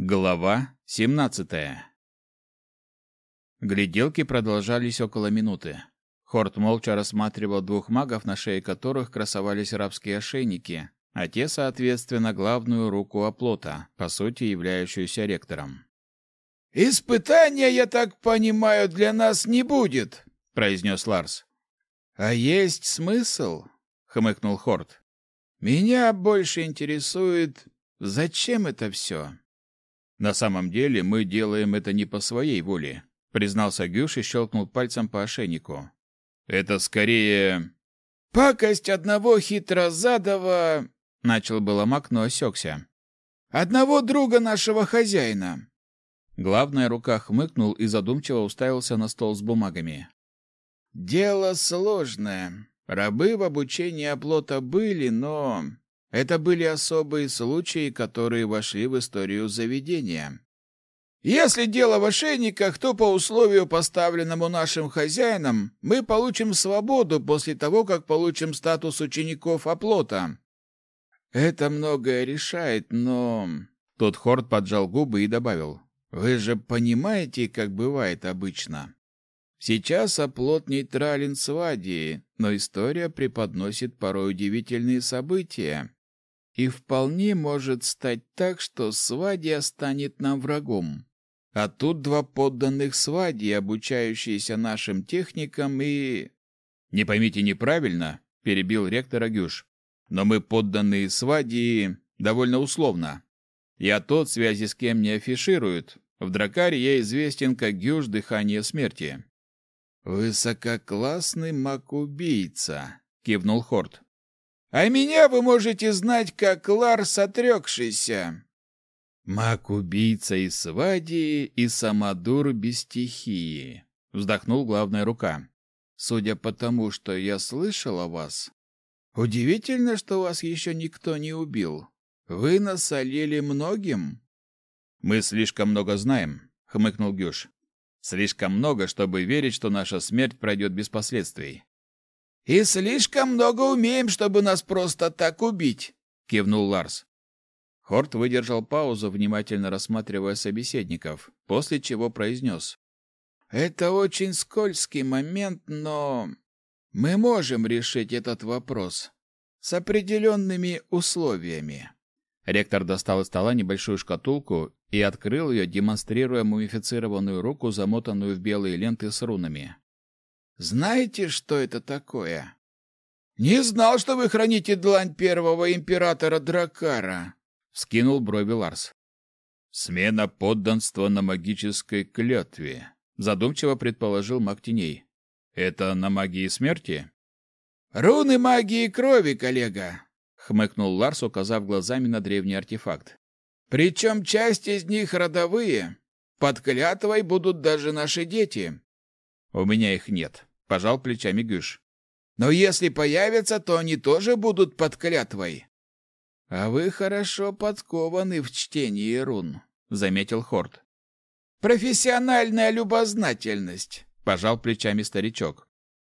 Глава 17. Гляделки продолжались около минуты. Хорт молча рассматривал двух магов, на шее которых красовались рабские ошейники, а те, соответственно, главную руку оплота, по сути, являющуюся ректором. «Испытания, я так понимаю, для нас не будет», — произнес Ларс. «А есть смысл?» — хмыкнул Хорт. «Меня больше интересует, зачем это все?» «На самом деле мы делаем это не по своей воле», — признался Гюш и щелкнул пальцем по ошейнику. «Это скорее...» «Пакость одного хитрозадого...» — начал было маг, но осекся. «Одного друга нашего хозяина». Главная рука хмыкнул и задумчиво уставился на стол с бумагами. «Дело сложное. Рабы в обучении оплота были, но... Это были особые случаи, которые вошли в историю заведения. Если дело в ошейниках, то по условию, поставленному нашим хозяином, мы получим свободу после того, как получим статус учеников оплота. Это многое решает, но...» Тут Хорт поджал губы и добавил. «Вы же понимаете, как бывает обычно. Сейчас оплот нейтрален с Вадией, но история преподносит порой удивительные события. И вполне может стать так, что Свадья станет нам врагом. А тут два подданных Свадьи, обучающиеся нашим техникам и...» «Не поймите неправильно», — перебил ректора Гюш. «Но мы подданные Свадьи довольно условно. Я тот, связи с кем не афишируют. В Дракаре я известен как Гюш Дыхание Смерти». «Высококлассный маг-убийца», — кивнул Хорт. «А меня вы можете знать как Ларс Отрекшийся». «Маг-убийца из Свадьи и самодур без стихии», — вздохнул главная рука. «Судя по тому, что я слышал о вас, удивительно, что вас еще никто не убил. Вы насолили многим». «Мы слишком много знаем», — хмыкнул Гюш. «Слишком много, чтобы верить, что наша смерть пройдет без последствий». «И слишком много умеем, чтобы нас просто так убить», — кивнул Ларс. Хорт выдержал паузу, внимательно рассматривая собеседников, после чего произнес. «Это очень скользкий момент, но мы можем решить этот вопрос с определенными условиями». Ректор достал из стола небольшую шкатулку и открыл ее, демонстрируя мумифицированную руку, замотанную в белые ленты с рунами. «Знаете, что это такое?» «Не знал, что вы храните длань первого императора Дракара», — вскинул брови Ларс. «Смена подданства на магической клятве», — задумчиво предположил маг теней. «Это на магии смерти?» «Руны магии крови, коллега», — хмыкнул Ларс, указав глазами на древний артефакт. «Причем часть из них родовые. Под клятвой будут даже наши дети». «У меня их нет», — пожал плечами Гюш. «Но если появятся, то они тоже будут под клятвой». «А вы хорошо подкованы в чтении рун», — заметил Хорт. «Профессиональная любознательность», — пожал плечами старичок.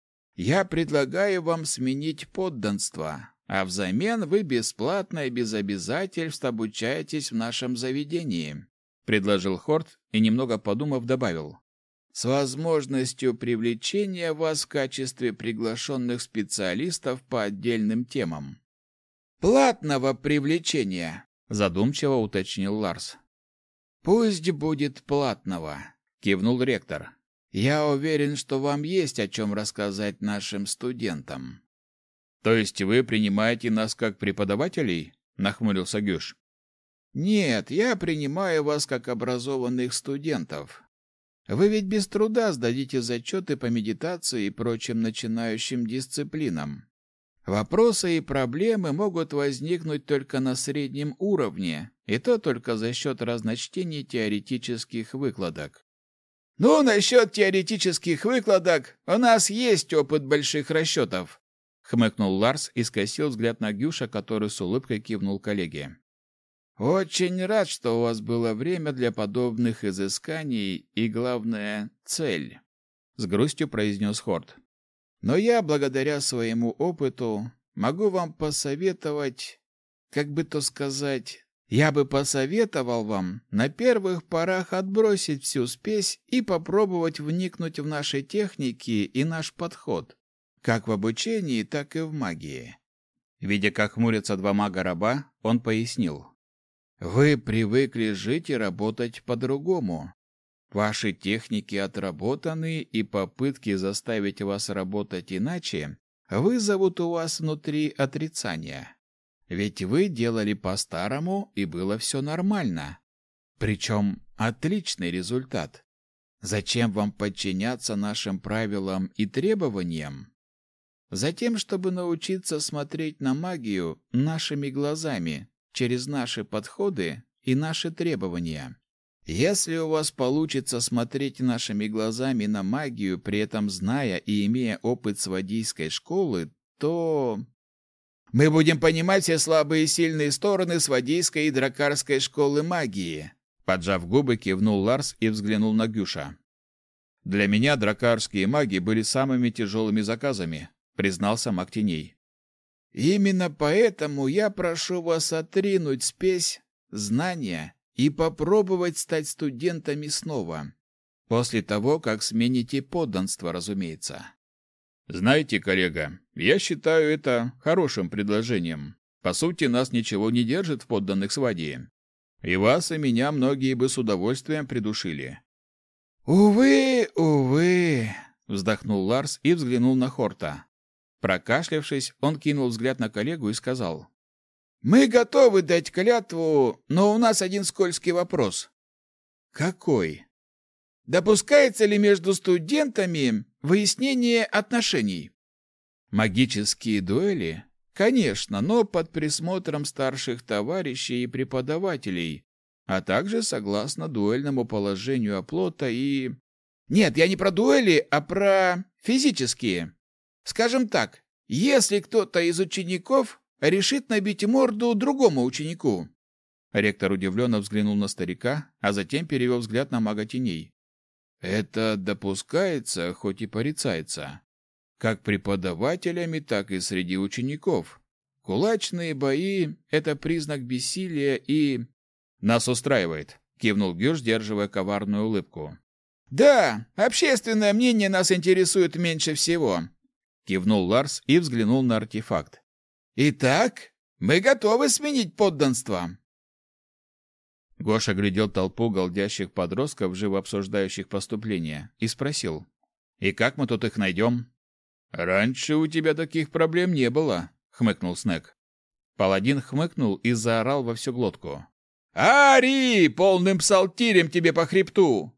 «Я предлагаю вам сменить подданство, а взамен вы бесплатно и без обязательств обучаетесь в нашем заведении», — предложил Хорт и, немного подумав, добавил. «С возможностью привлечения вас в качестве приглашенных специалистов по отдельным темам». «Платного привлечения», — задумчиво уточнил Ларс. «Пусть будет платного», — кивнул ректор. «Я уверен, что вам есть о чем рассказать нашим студентам». «То есть вы принимаете нас как преподавателей?» — нахмурился Гюш. «Нет, я принимаю вас как образованных студентов. Вы ведь без труда сдадите зачеты по медитации и прочим начинающим дисциплинам. Вопросы и проблемы могут возникнуть только на среднем уровне, и то только за счет разночтений теоретических выкладок». «Ну, насчет теоретических выкладок у нас есть опыт больших расчетов», — хмыкнул Ларс и скосил взгляд на Гюша, который с улыбкой кивнул коллеге. «Очень рад, что у вас было время для подобных изысканий и, главное, цель», — с грустью произнес Хорт. «Но я, благодаря своему опыту, могу вам посоветовать, как бы то сказать, Я бы посоветовал вам на первых порах отбросить всю спесь и попробовать вникнуть в наши техники и наш подход, как в обучении, так и в магии. Видя, как хмурятся два мага-раба, он пояснил. Вы привыкли жить и работать по-другому. Ваши техники отработаны, и попытки заставить вас работать иначе вызовут у вас внутри отрицание. Ведь вы делали по-старому, и было все нормально. Причем отличный результат. Зачем вам подчиняться нашим правилам и требованиям? Затем, чтобы научиться смотреть на магию нашими глазами, через наши подходы и наши требования. Если у вас получится смотреть нашими глазами на магию, при этом зная и имея опыт свадийской школы, то... Мы будем понимать все слабые и сильные стороны свадийской и дракарской школы магии. Поджав губы, кивнул Ларс и взглянул на Гюша. Для меня дракарские маги были самыми тяжелыми заказами, признался маг теней. Именно поэтому я прошу вас отринуть спесь, знания и попробовать стать студентами снова. После того, как смените подданство, разумеется. Знаете, коллега, я считаю это хорошим предложением. По сути, нас ничего не держит в подданных свадьи. И вас, и меня многие бы с удовольствием придушили. Увы, увы, вздохнул Ларс и взглянул на Хорта. Прокашлявшись, он кинул взгляд на коллегу и сказал. Мы готовы дать клятву, но у нас один скользкий вопрос. Какой? Допускается ли между студентами выяснение отношений? Магические дуэли? Конечно, но под присмотром старших товарищей и преподавателей, а также согласно дуэльному положению оплота и... Нет, я не про дуэли, а про физические. Скажем так, если кто-то из учеников решит набить морду другому ученику. Ректор удивленно взглянул на старика, а затем перевел взгляд на мага теней. Это допускается, хоть и порицается. Как преподавателями, так и среди учеников. Кулачные бои – это признак бессилия и... Нас устраивает, кивнул Гюш, сдерживая коварную улыбку. Да, общественное мнение нас интересует меньше всего, кивнул Ларс и взглянул на артефакт. Итак, мы готовы сменить подданство. Гоша глядел толпу голдящих подростков, живо обсуждающих поступление, и спросил. «И как мы тут их найдем?» «Раньше у тебя таких проблем не было», — хмыкнул Снег. Паладин хмыкнул и заорал во всю глотку. «Ари! Полным псалтирем тебе по хребту!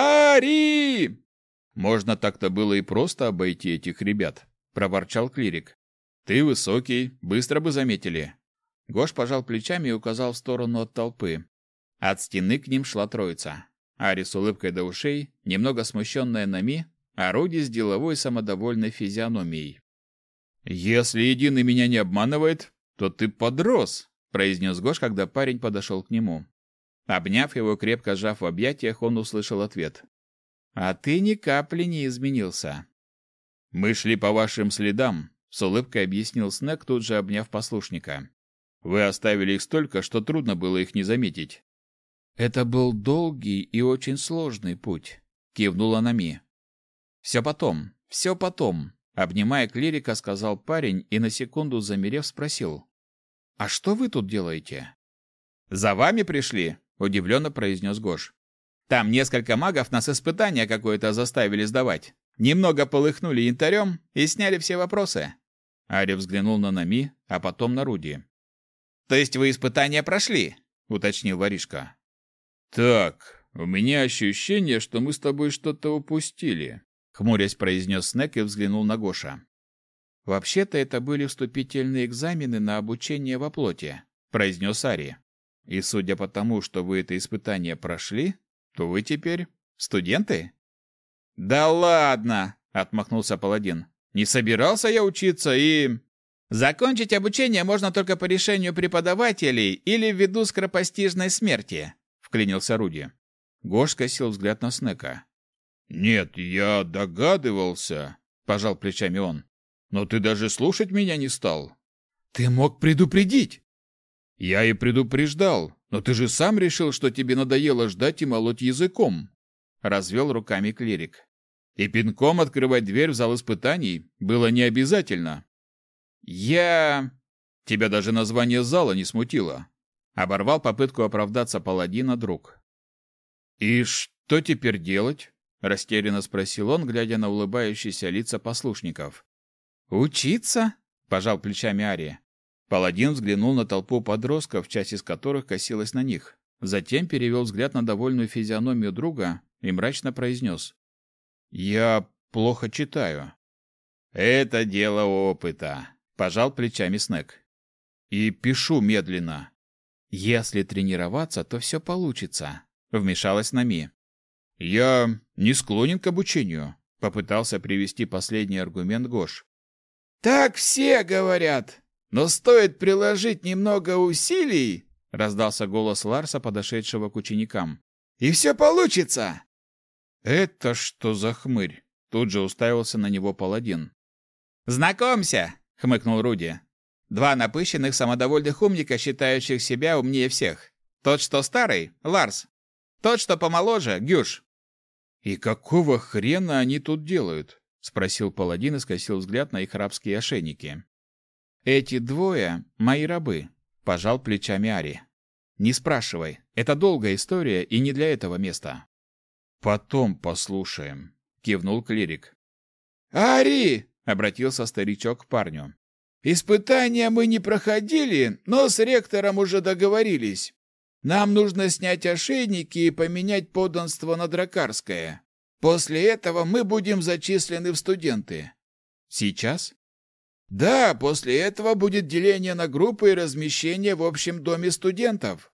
Ари!» «Можно так-то было и просто обойти этих ребят», — проворчал клирик. «Ты высокий, быстро бы заметили». Гош пожал плечами и указал в сторону от толпы. От стены к ним шла троица. Ари с улыбкой до ушей, немного смущенная Нами, а Руди с деловой самодовольной физиономией. «Если Единый меня не обманывает, то ты подрос», — произнес Гош, когда парень подошел к нему. Обняв его, крепко сжав в объятиях, он услышал ответ. «А ты ни капли не изменился». «Мы шли по вашим следам», — с улыбкой объяснил Снег, тут же обняв послушника. «Вы оставили их столько, что трудно было их не заметить». «Это был долгий и очень сложный путь», — кивнула Нами. «Все потом, — обнимая клирика, сказал парень и на секунду замерев спросил. «А что вы тут делаете?» «За вами пришли», — удивленно произнес Гош. «Там несколько магов нас испытание какое-то заставили сдавать. Немного полыхнули янтарем и сняли все вопросы». Ари взглянул на Нами, а потом на Руди. «То есть вы испытания прошли?» — уточнил воришка. «Так, у меня ощущение, что мы с тобой что-то упустили», — хмурясь произнес Снег и взглянул на Гоша. «Вообще-то это были вступительные экзамены на обучение во плоти», — произнес Ари. «И судя по тому, что вы это испытание прошли, то вы теперь студенты?» «Да ладно!» — отмахнулся паладин. «Не собирался я учиться и...» «Закончить обучение можно только по решению преподавателей или ввиду скоропостижной смерти», — вклинился Руди. Гош скосил взгляд на Снека. «Нет, я догадывался», — пожал плечами он. «Но ты даже слушать меня не стал». «Ты мог предупредить!» Я и предупреждал, но ты же сам решил, что тебе надоело ждать и молоть языком. Развел руками клирик. И пинком открывать дверь в зал испытаний было не обязательно. Тебя даже название зала не смутило. Оборвал попытку оправдаться паладина друг. И что теперь делать? Растерянно спросил он, глядя на улыбающиеся лица послушников. «Учиться?» – пожал плечами Ари. Паладин взглянул на толпу подростков, часть из которых косилась на них. Затем перевел взгляд на довольную физиономию друга и мрачно произнес. «Я плохо читаю». «Это дело опыта», – пожал плечами Снег. «И пишу медленно». «Если тренироваться, то все получится», – вмешалась Нами. «Я не склонен к обучению», – попытался привести последний аргумент Гош. «Так все говорят, но стоит приложить немного усилий», — раздался голос Ларса, подошедшего к ученикам. «И все получится!» «Это что за хмырь?» — тут же уставился на него паладин. «Знакомься!» — хмыкнул Руди. «Два напыщенных самодовольных умника, считающих себя умнее всех. Тот, что старый — Ларс. Тот, что помоложе — Гюш». «И какого хрена они тут делают?» — спросил паладин и скосил взгляд на их рабские ошейники. «Эти двое — мои рабы», — пожал плечами Ари. «Не спрашивай, это долгая история и не для этого места». «Потом послушаем», — кивнул клирик. «Ари!» — обратился старичок к парню. «Испытания мы не проходили, но с ректором уже договорились. Нам нужно снять ошейники и поменять подданство на дракарское. После этого мы будем зачислены в студенты». «Сейчас?» «Да, после этого будет деление на группы и размещение в общем доме студентов».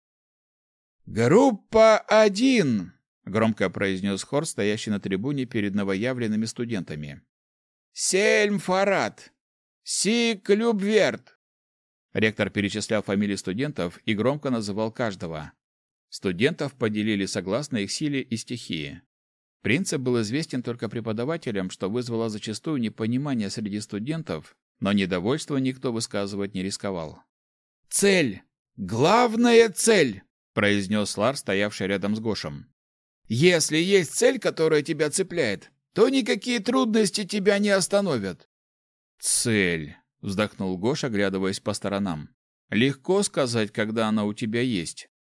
«Группа 1», — громко произнес хор, стоящий на трибуне перед новоявленными студентами. «Сельм Фарад, Сик Любверт». Ректор перечислял фамилии студентов и громко называл каждого. Студентов поделили согласно их силе и стихии. Принцип был известен только преподавателям, что вызвало зачастую непонимание среди студентов, но недовольство никто высказывать не рисковал. «Цель! Главная цель!» – произнес Ларс, стоявший рядом с Гошем. «Если есть цель, которая тебя цепляет, то никакие трудности тебя не остановят». «Цель!» – вздохнул Гош, оглядываясь по сторонам. «Легко сказать, когда она у тебя есть».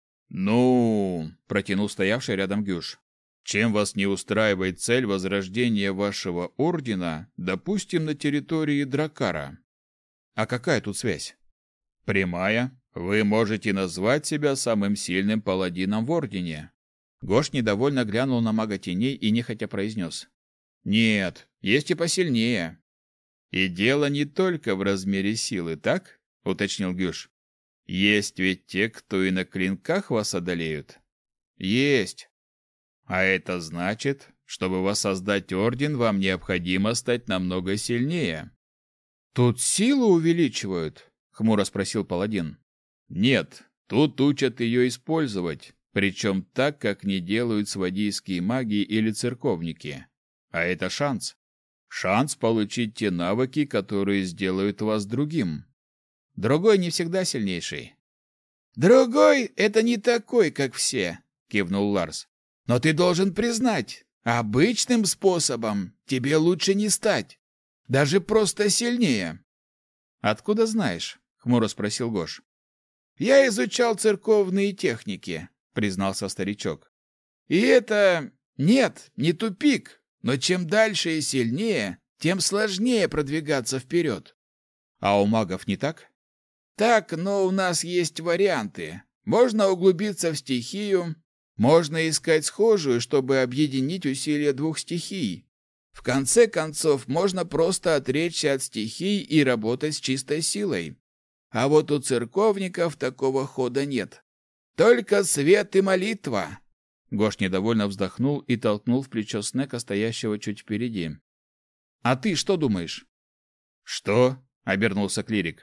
«Ну...» – протянул стоявший рядом Гюш. «Чем вас не устраивает цель возрождения вашего ордена, допустим, на территории Дракара?» «А какая тут связь?» «Прямая. Вы можете назвать себя самым сильным паладином в ордене». Гош недовольно глянул на мага теней и нехотя произнес. «Нет, есть и посильнее». «И дело не только в размере силы, так?» — уточнил Гюш. «Есть ведь те, кто и на клинках вас одолеют». «Есть». «А это значит, чтобы воссоздать орден, вам необходимо стать намного сильнее». «Тут силу увеличивают?» — хмуро спросил паладин. «Нет, тут учат ее использовать, причем так, как не делают свадийские маги или церковники. А это шанс. Шанс получить те навыки, которые сделают вас другим. Другой не всегда сильнейший». «Другой — это не такой, как все», — кивнул Ларс. «Но ты должен признать, обычным способом тебе лучше не стать. Даже просто сильнее». «Откуда знаешь?» — хмуро спросил Гош. «Я изучал церковные техники», — признался старичок. «И это... Нет, не тупик, но чем дальше и сильнее, тем сложнее продвигаться вперед». «А у магов не так?» «Так, но у нас есть варианты. Можно углубиться в стихию, можно искать схожую, чтобы объединить усилия двух стихий. В конце концов, можно просто отречься от стихий и работать с чистой силой. А вот у церковников такого хода нет. Только свет и молитва». Гош недовольно вздохнул и толкнул в плечо Снека, стоящего чуть впереди. «А ты что думаешь?» «Что?» — обернулся клирик.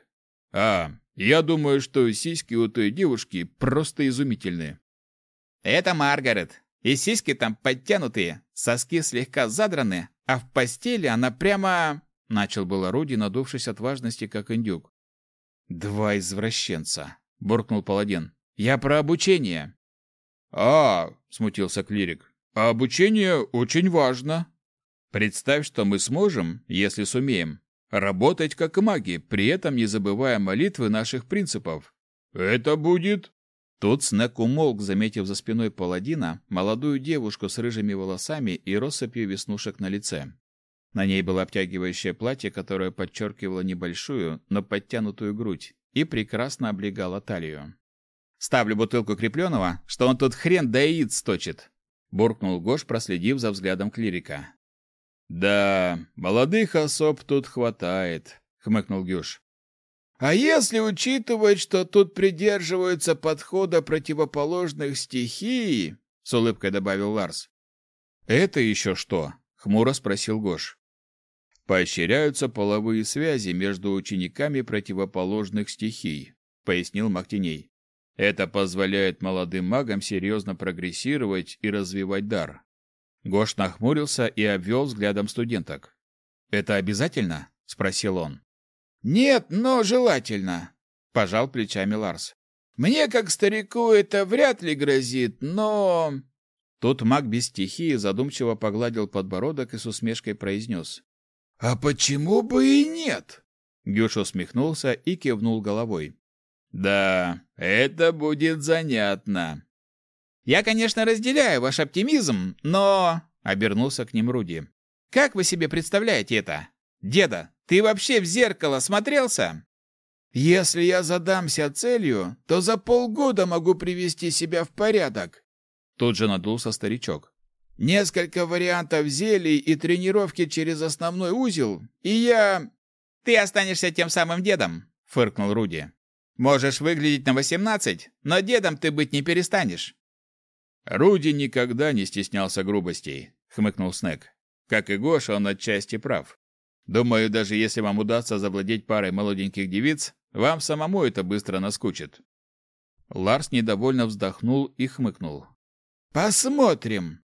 Я думаю, что сиськи у той девушки просто изумительные». «Это Маргарет. И сиськи там подтянутые, соски слегка задраны, а в постели она прямо...» Начал было Руди, надувшись от важности, как индюк. Два извращенца, буркнул паладин. Я про обучение. Смутился клирик. А обучение очень важно. Представь, что мы сможем, если сумеем, работать как маги, при этом не забывая молитвы наших принципов. Это будет... Тут Снег умолк, заметив за спиной паладина молодую девушку с рыжими волосами и россыпью веснушек на лице. На ней было обтягивающее платье, которое подчеркивало небольшую, но подтянутую грудь и прекрасно облегало талию. «Ставлю бутылку крепленого, что он тут хрен да яиц сточит», — буркнул Гош, проследив за взглядом клирика. «Да, молодых особ тут хватает», — хмыкнул Гюш. А если учитывать, что тут придерживаются подхода противоположных стихий, с улыбкой добавил Ларс. Это еще что? Хмуро спросил Гош. Поощряются половые связи между учениками противоположных стихий, пояснил Мактиней. Это позволяет молодым магам серьезно прогрессировать и развивать дар. Гош нахмурился и обвел взглядом студенток. Это обязательно? Спросил он. Нет, но желательно, пожал плечами Ларс. Мне, как старику, это вряд ли грозит, но... Тут маг без стихии задумчиво погладил подбородок и с усмешкой произнес. А почему бы и нет? Гюш усмехнулся и кивнул головой. Да, это будет занятно. Я, конечно, разделяю ваш оптимизм, но... Обернулся к ним Руди. Как вы себе представляете это? Деда, ты вообще в зеркало смотрелся? Если я задамся целью, то за полгода могу привести себя в порядок. Тут же надулся старичок. Несколько вариантов зелий и тренировки через основной узел, и я... Ты останешься тем самым дедом, фыркнул Руди. Можешь выглядеть на 18, но дедом ты быть не перестанешь. Руди никогда не стеснялся грубостей, хмыкнул Снег. Как и Гоша, он отчасти прав. Думаю, даже если вам удастся завладеть парой молоденьких девиц, вам самому это быстро наскучит. Ларс недовольно вздохнул и хмыкнул. Посмотрим.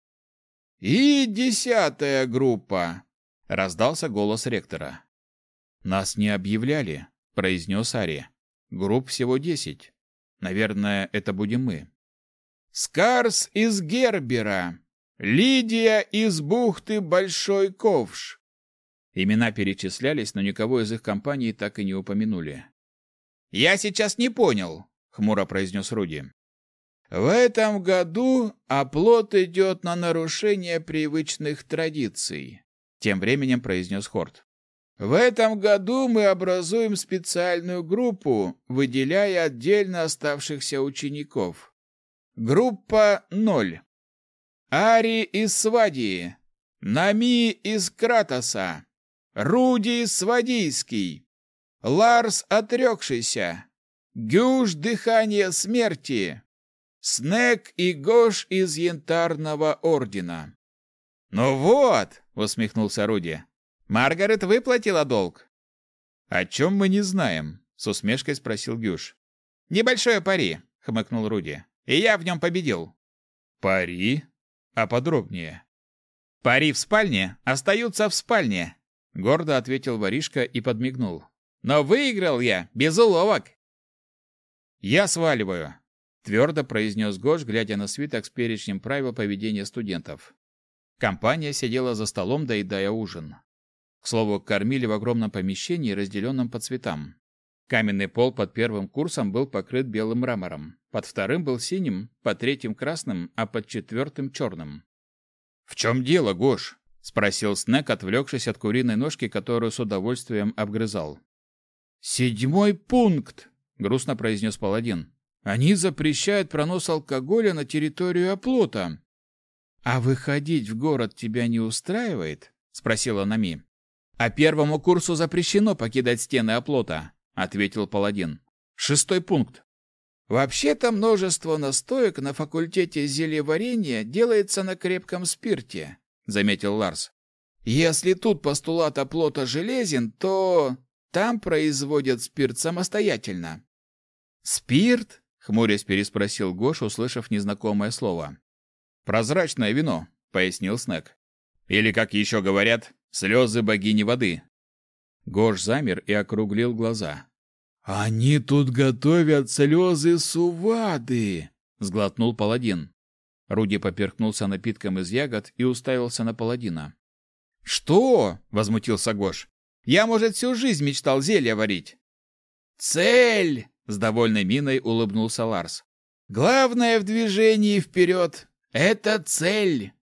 И 10-я группа, раздался голос ректора. Нас не объявляли, произнес Ари. Групп всего 10. Наверное, это будем мы. Скарс из Гербера, Лидия из бухты Большой Ковш. Имена перечислялись, но никого из их компаний так и не упомянули. «Я сейчас не понял», — хмуро произнес Руди. «В этом году оплот идет на нарушение привычных традиций», — тем временем произнес Хорт. «В этом году мы образуем специальную группу, выделяя отдельно оставшихся учеников. Группа 0. Ари из Свадии, Нами из Кратоса, Руди Свадийский, Ларс Отрекшийся, Гюш Дыхание Смерти, Снег и Гош из Янтарного Ордена». «Ну вот», — усмехнулся Руди, — «Маргарет выплатила долг». «О чем мы не знаем?» — с усмешкой спросил Гюш. «Небольшое пари», — хмыкнул Руди, — «и я в нем победил». «Пари? А подробнее?» «Пари в спальне остаются в спальне», — гордо ответил воришка и подмигнул. «Но выиграл я без уловок». «Я сваливаю», — твердо произнес Гош, глядя на свиток с перечнем правил поведения студентов. Компания сидела за столом, доедая ужин. К слову, кормили в огромном помещении, разделенном по цветам. Каменный пол под первым курсом был покрыт белым мрамором, под вторым был синим, под третьим красным, а под четвертым черным. «В чем дело, Гош?» — спросил Снег, отвлекшись от куриной ножки, которую с удовольствием обгрызал. 7-й пункт, — грустно произнес паладин. «Они запрещают пронос алкоголя на территорию оплота». «А выходить в город тебя не устраивает?» — спросила Нами. «А первому курсу запрещено покидать стены оплота», — ответил паладин. 6-й пункт. «Вообще-то множество настоек на факультете зельеварения делается на крепком спирте», — заметил Ларс. «Если тут постулат оплота железен, то там производят спирт самостоятельно». «Спирт?» — хмурясь переспросил Гош, услышав незнакомое слово. «Прозрачное вино», — пояснил Снег. «Или, как еще говорят, слезы богини воды». Гош замер и округлил глаза. Они тут готовят слезы Сувады, сглотнул паладин. Руди поперхнулся напитком из ягод и уставился на паладина. «Что?» — возмутился Гош. «Я, может, всю жизнь мечтал зелья варить». «Цель!» — с довольной миной улыбнулся Ларс. «Главное в движении вперед — это цель!»